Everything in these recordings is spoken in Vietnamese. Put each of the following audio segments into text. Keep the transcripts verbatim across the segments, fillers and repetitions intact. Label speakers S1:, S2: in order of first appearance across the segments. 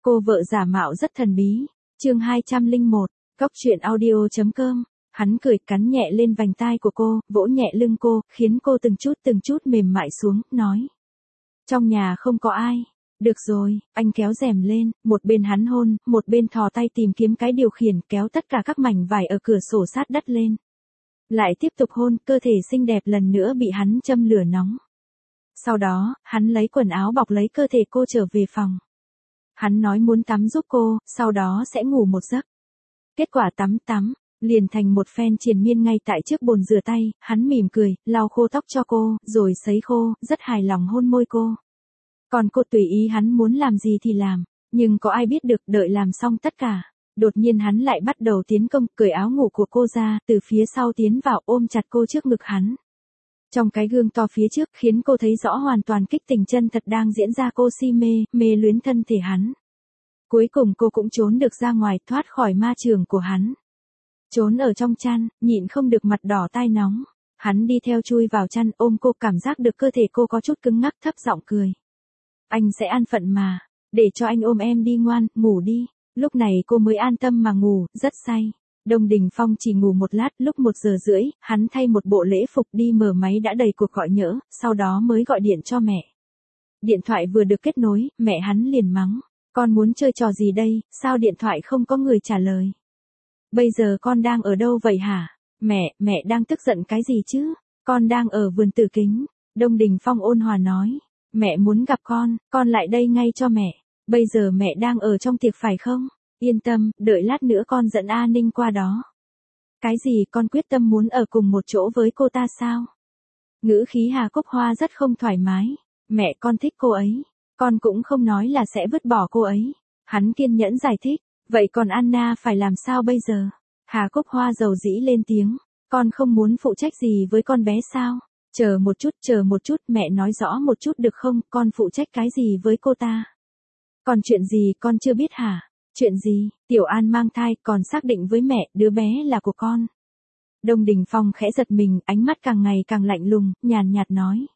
S1: Cô vợ giả mạo rất thần bí. Chương hai trăm lẻ một, Cóc truyện audio chấm com. Hắn cười cắn nhẹ lên vành tai của cô, vỗ nhẹ lưng cô, khiến cô từng chút từng chút mềm mại xuống, nói. Trong nhà không có ai. Được rồi, anh kéo rèm lên, một bên hắn hôn, một bên thò tay tìm kiếm cái điều khiển, kéo tất cả các mảnh vải ở cửa sổ sát đất lên. Lại tiếp tục hôn, cơ thể xinh đẹp lần nữa bị hắn châm lửa nóng. Sau đó, hắn lấy quần áo bọc lấy cơ thể cô trở về phòng. Hắn nói muốn tắm giúp cô, sau đó sẽ ngủ một giấc. Kết quả tắm tắm, liền thành một phen triền miên ngay tại trước bồn rửa tay, hắn mỉm cười, lau khô tóc cho cô, rồi sấy khô, rất hài lòng hôn môi cô. Còn cô tùy ý hắn muốn làm gì thì làm, nhưng có ai biết được, đợi làm xong tất cả. Đột nhiên hắn lại bắt đầu tiến công, cởi áo ngủ của cô ra, từ phía sau tiến vào ôm chặt cô trước ngực hắn. Trong cái gương to phía trước khiến cô thấy rõ hoàn toàn kích tình chân thật đang diễn ra, cô si mê, mê luyến thân thể hắn. Cuối cùng cô cũng trốn được ra ngoài, thoát khỏi ma trường của hắn. Trốn ở trong chăn, nhịn không được mặt đỏ tai nóng. Hắn đi theo chui vào chăn ôm cô, cảm giác được cơ thể cô có chút cứng ngắc, thấp giọng cười. Anh sẽ an phận mà, để cho anh ôm em đi, ngoan, ngủ đi. Lúc này cô mới an tâm mà ngủ, rất say. Đông Đình Phong chỉ ngủ một lát, lúc một giờ rưỡi, hắn thay một bộ lễ phục đi mở máy đã đầy cuộc gọi nhỡ, sau đó mới gọi điện cho mẹ. Điện thoại vừa được kết nối, mẹ hắn liền mắng. Con muốn chơi trò gì đây, sao điện thoại không có người trả lời? Bây giờ con đang ở đâu vậy hả? Mẹ, mẹ đang tức giận cái gì chứ? Con đang ở vườn Tử Kính. Đông Đình Phong ôn hòa nói. Mẹ muốn gặp con, con lại đây ngay cho mẹ. Bây giờ mẹ đang ở trong tiệc phải không? Yên tâm, đợi lát nữa con dẫn A Ninh qua đó. Cái gì, con quyết tâm muốn ở cùng một chỗ với cô ta sao? Ngữ khí Hà Cúc Hoa rất không thoải mái. Mẹ, con thích cô ấy. Con cũng không nói là sẽ vứt bỏ cô ấy. Hắn kiên nhẫn giải thích. Vậy còn Anna phải làm sao bây giờ? Hà Cúc Hoa dầu dĩ lên tiếng. Con không muốn phụ trách gì với con bé sao? Chờ một chút, chờ một chút, mẹ nói rõ một chút được không? Con phụ trách cái gì với cô ta? Còn chuyện gì con chưa biết hả? Chuyện gì? Tiểu An mang thai, còn xác định với mẹ, đứa bé là của con. Đông Đình Phong khẽ giật mình, ánh mắt càng ngày càng lạnh lùng, nhàn nhạt nói.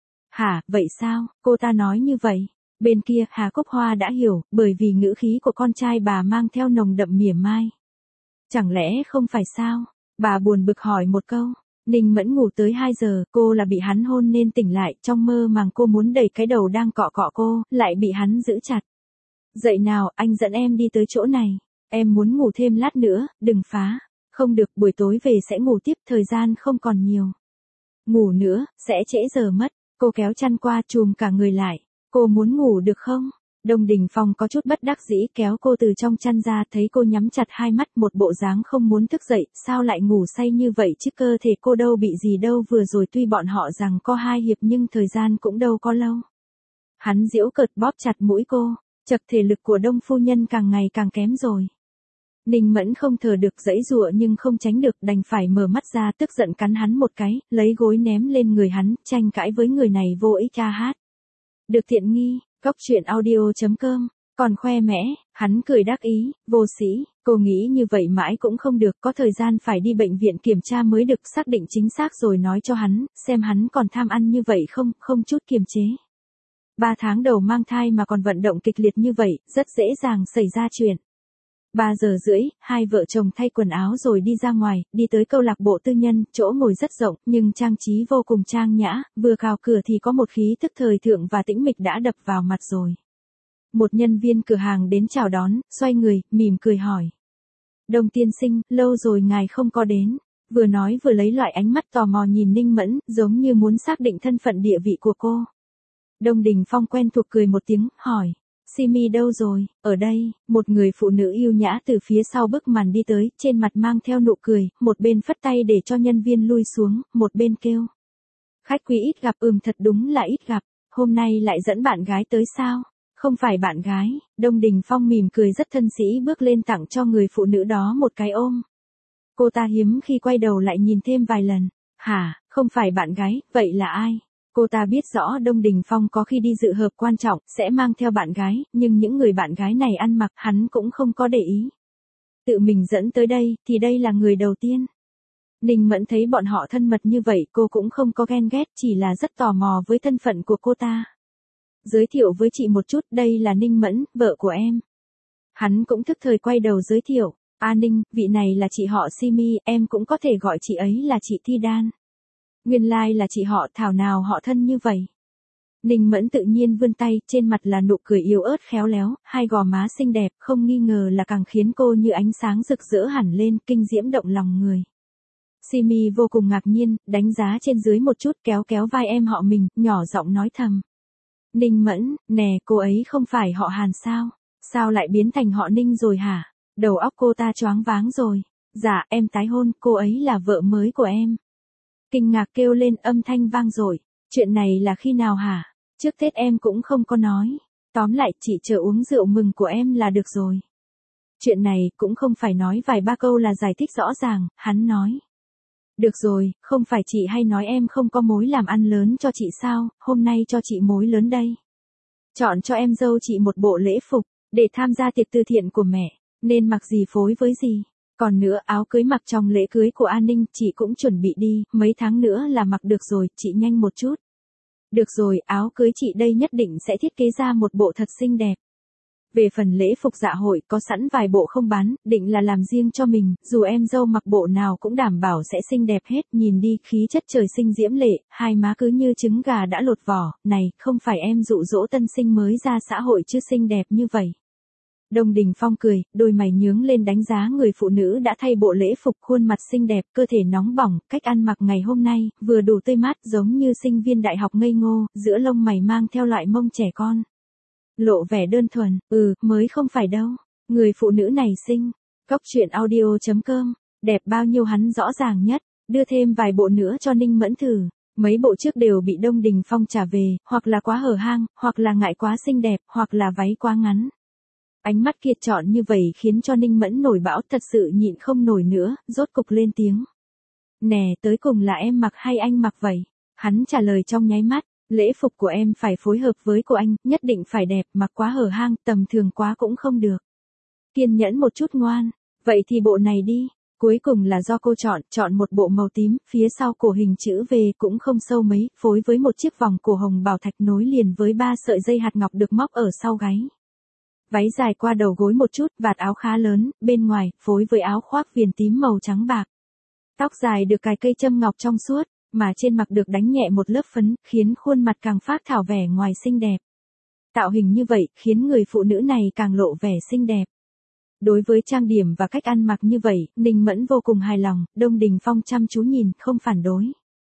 S1: Hả, vậy sao? Cô ta nói như vậy. Bên kia, Hà Cúc Hoa đã hiểu, bởi vì ngữ khí của con trai bà mang theo nồng đậm mỉa mai. Chẳng lẽ không phải sao? Bà buồn bực hỏi một câu. Ninh Mẫn ngủ tới hai giờ, cô là bị hắn hôn nên tỉnh lại, trong mơ màng cô muốn đẩy cái đầu đang cọ cọ cô, lại bị hắn giữ chặt. Dậy nào, anh dẫn em đi tới chỗ này. Em muốn ngủ thêm lát nữa, đừng phá. Không được, buổi tối về sẽ ngủ tiếp, thời gian không còn nhiều. Ngủ nữa, sẽ trễ giờ mất. Cô kéo chăn qua, chùm cả người lại. Cô muốn ngủ được không? Đông Đình Phong có chút bất đắc dĩ kéo cô từ trong chăn ra, thấy cô nhắm chặt hai mắt, một bộ dáng không muốn thức dậy, sao lại ngủ say như vậy chứ, cơ thể cô đâu bị gì đâu, vừa rồi tuy bọn họ rằng có hai hiệp nhưng thời gian cũng đâu có lâu. Hắn giễu cợt bóp chặt mũi cô, chật, thể lực của Đông phu nhân càng ngày càng kém rồi. Ninh Mẫn không thở được, giãy giụa nhưng không tránh được, đành phải mở mắt ra, tức giận cắn hắn một cái, lấy gối ném lên người hắn, tranh cãi với người này vô ích ca hát. Được tiện nghi, Cóc truyện audio chấm com, còn khoe mẽ, hắn cười đắc ý, vô sĩ, cô nghĩ như vậy mãi cũng không được, có thời gian phải đi bệnh viện kiểm tra mới được, xác định chính xác rồi nói cho hắn, xem hắn còn tham ăn như vậy không, không chút kiềm chế. Ba tháng đầu mang thai mà còn vận động kịch liệt như vậy, rất dễ dàng xảy ra chuyện. Ba giờ rưỡi, hai vợ chồng thay quần áo rồi đi ra ngoài, đi tới câu lạc bộ tư nhân, chỗ ngồi rất rộng, nhưng trang trí vô cùng trang nhã, vừa vào cửa thì có một khí thức thời thượng và tĩnh mịch đã đập vào mặt rồi. Một nhân viên cửa hàng đến chào đón, xoay người, mỉm cười hỏi. Đông tiên sinh, lâu rồi ngài không có đến. Vừa nói vừa lấy loại ánh mắt tò mò nhìn Ninh Mẫn, giống như muốn xác định thân phận địa vị của cô. Đông Đình Phong quen thuộc cười một tiếng, hỏi. Simi đâu rồi? Ở đây, một người phụ nữ yêu nhã từ phía sau bức màn đi tới, trên mặt mang theo nụ cười, một bên phất tay để cho nhân viên lui xuống, một bên kêu. Khách quý ít gặp, ừm thật đúng là ít gặp, hôm nay lại dẫn bạn gái tới sao? Không phải bạn gái, Đông Đình Phong mỉm cười rất thân sĩ bước lên tặng cho người phụ nữ đó một cái ôm. Cô ta hiếm khi quay đầu lại nhìn thêm vài lần. Hả, không phải bạn gái, vậy là ai? Cô ta biết rõ Đông Đình Phong có khi đi dự họp quan trọng, sẽ mang theo bạn gái, nhưng những người bạn gái này ăn mặc hắn cũng không có để ý. Tự mình dẫn tới đây, thì đây là người đầu tiên. Ninh Mẫn thấy bọn họ thân mật như vậy, cô cũng không có ghen ghét, chỉ là rất tò mò với thân phận của cô ta. Giới thiệu với chị một chút, đây là Ninh Mẫn, vợ của em. Hắn cũng thức thời quay đầu giới thiệu, A Ninh, vị này là chị họ Simi, em cũng có thể gọi chị ấy là chị Thi Đan. Nguyên lai like là chị họ, thảo nào họ thân như vậy. Ninh Mẫn tự nhiên vươn tay, trên mặt là nụ cười yếu ớt khéo léo, hai gò má xinh đẹp, không nghi ngờ là càng khiến cô như ánh sáng rực rỡ hẳn lên, kinh diễm động lòng người. Simi vô cùng ngạc nhiên, đánh giá trên dưới một chút, kéo kéo vai em họ mình, nhỏ giọng nói thầm. Ninh Mẫn, nè, cô ấy không phải họ Hàn sao? Sao lại biến thành họ Ninh rồi hả? Đầu óc cô ta choáng váng rồi. Dạ, em tái hôn, cô ấy là vợ mới của em. Kinh ngạc kêu lên, âm thanh vang dội. Chuyện này là khi nào hả? Trước Tết em cũng không có nói. Tóm lại, chị chờ uống rượu mừng của em là được rồi. Chuyện này cũng không phải nói vài ba câu là giải thích rõ ràng, hắn nói. Được rồi, không phải chị hay nói em không có mối làm ăn lớn cho chị sao, hôm nay cho chị mối lớn đây. Chọn cho em dâu chị một bộ lễ phục, để tham gia tiệc từ thiện của mẹ, nên mặc gì phối với gì. Còn nữa, áo cưới mặc trong lễ cưới của An Ninh, chị cũng chuẩn bị đi, mấy tháng nữa là mặc được rồi, chị nhanh một chút. Được rồi, áo cưới chị đây nhất định sẽ thiết kế ra một bộ thật xinh đẹp. Về phần lễ phục dạ hội, có sẵn vài bộ không bán, định là làm riêng cho mình, dù em dâu mặc bộ nào cũng đảm bảo sẽ xinh đẹp hết, nhìn đi, khí chất trời sinh diễm lệ, hai má cứ như trứng gà đã lột vỏ, này, không phải em dụ dỗ tân sinh mới ra xã hội chứ xinh đẹp như vậy. Đông Đình Phong cười, đôi mày nhướng lên đánh giá người phụ nữ đã thay bộ lễ phục, khuôn mặt xinh đẹp, cơ thể nóng bỏng, cách ăn mặc ngày hôm nay, vừa đủ tươi mát giống như sinh viên đại học ngây ngô, giữa lông mày mang theo loại mông trẻ con. Lộ vẻ đơn thuần, ừ, mới không phải đâu. Người phụ nữ này xinh. Cóc truyện audio chấm com, đẹp bao nhiêu hắn rõ ràng nhất, đưa thêm vài bộ nữa cho Ninh Mẫn thử. Mấy bộ trước đều bị Đông Đình Phong trả về, hoặc là quá hở hang, hoặc là ngại quá xinh đẹp, hoặc là váy quá ngắn. Ánh mắt kia chọn như vậy khiến cho Ninh Mẫn nổi bão, thật sự nhịn không nổi nữa, rốt cục lên tiếng. Nè, tới cùng là em mặc hay anh mặc vậy? Hắn trả lời trong nháy mắt. Lễ phục của em phải phối hợp với của anh, nhất định phải đẹp, mặc quá hở hang, tầm thường quá cũng không được. Kiên nhẫn một chút ngoan, vậy thì bộ này đi. Cuối cùng là do cô chọn, chọn một bộ màu tím, phía sau cổ hình chữ V cũng không sâu mấy, phối với một chiếc vòng cổ hồng bảo thạch nối liền với ba sợi dây hạt ngọc được móc ở sau gáy. Váy dài qua đầu gối một chút, vạt áo khá lớn, bên ngoài, phối với áo khoác viền tím màu trắng bạc. Tóc dài được cài cây châm ngọc trong suốt, mà trên mặt được đánh nhẹ một lớp phấn, khiến khuôn mặt càng phát thảo vẻ ngoài xinh đẹp. Tạo hình như vậy, khiến người phụ nữ này càng lộ vẻ xinh đẹp. Đối với trang điểm và cách ăn mặc như vậy, Ninh Mẫn vô cùng hài lòng, Đông Đình Phong chăm chú nhìn, không phản đối.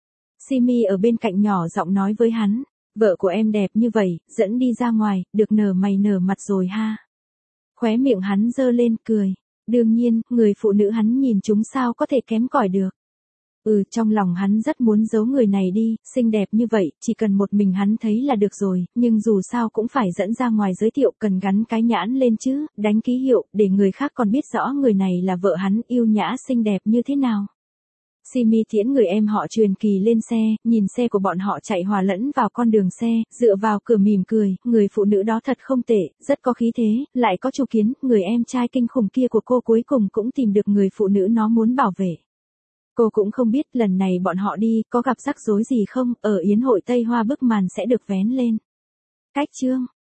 S1: Simi ở bên cạnh nhỏ giọng nói với hắn, vợ của em đẹp như vậy, dẫn đi ra ngoài, được nở mày nở mặt rồi ha. Khóe miệng hắn giơ lên, cười. Đương nhiên, người phụ nữ hắn nhìn chúng sao có thể kém cỏi được. Ừ, trong lòng hắn rất muốn giấu người này đi, xinh đẹp như vậy, chỉ cần một mình hắn thấy là được rồi, nhưng dù sao cũng phải dẫn ra ngoài giới thiệu, cần gắn cái nhãn lên chứ, đánh ký hiệu, để người khác còn biết rõ người này là vợ hắn, yêu nhã xinh đẹp như thế nào. Simi tiễn người em họ Truyền Kỳ lên xe, nhìn xe của bọn họ chạy hòa lẫn vào con đường xe, dựa vào cửa mỉm cười, người phụ nữ đó thật không tệ, rất có khí thế, lại có chủ kiến, người em trai kinh khủng kia của cô cuối cùng cũng tìm được người phụ nữ nó muốn bảo vệ. Cô cũng không biết lần này bọn họ đi, có gặp rắc rối gì không, ở yến hội Tây Hoa bức màn sẽ được vén lên. Cách chương